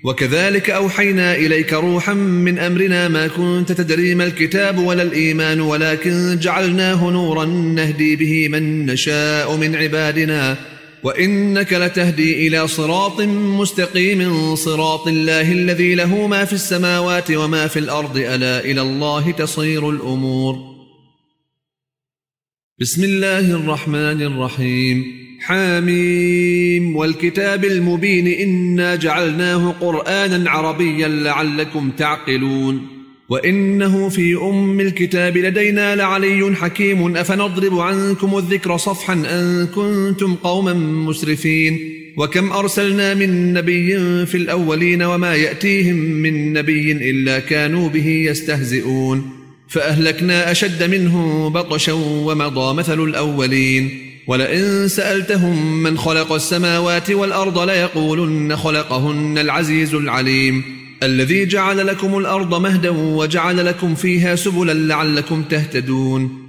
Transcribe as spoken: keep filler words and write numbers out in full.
وكذلك أوحينا إليك روحا من أمرنا ما كنت تدري ما الكتاب ولا الإيمان ولكن جعلناه نورا نهدي به من نشاء من عبادنا وإنك لتهدي إلى صراط مستقيم صراط الله الذي له ما في السماوات وما في الأرض ألا إلى الله تصير الأمور. بسم الله الرحمن الرحيم. حاميم والكتاب المبين إنا جعلناه قرآنا عربيا لعلكم تعقلون وإنه في أم الكتاب لدينا لعلي حكيم أفنضرب عنكم الذكر صفحا أن كنتم قوما مسرفين وكم أرسلنا من نبي في الأولين وما يأتيهم من نبي إلا كانوا به يستهزئون فأهلكنا أشد منه بطشا ومضى مثل الأولين ولئن سألتهم من خلق السماوات والأرض ليقولن خلقهن العزيز العليم الذي جعل لكم الأرض مهدا وجعل لكم فيها سبلا لعلكم تهتدون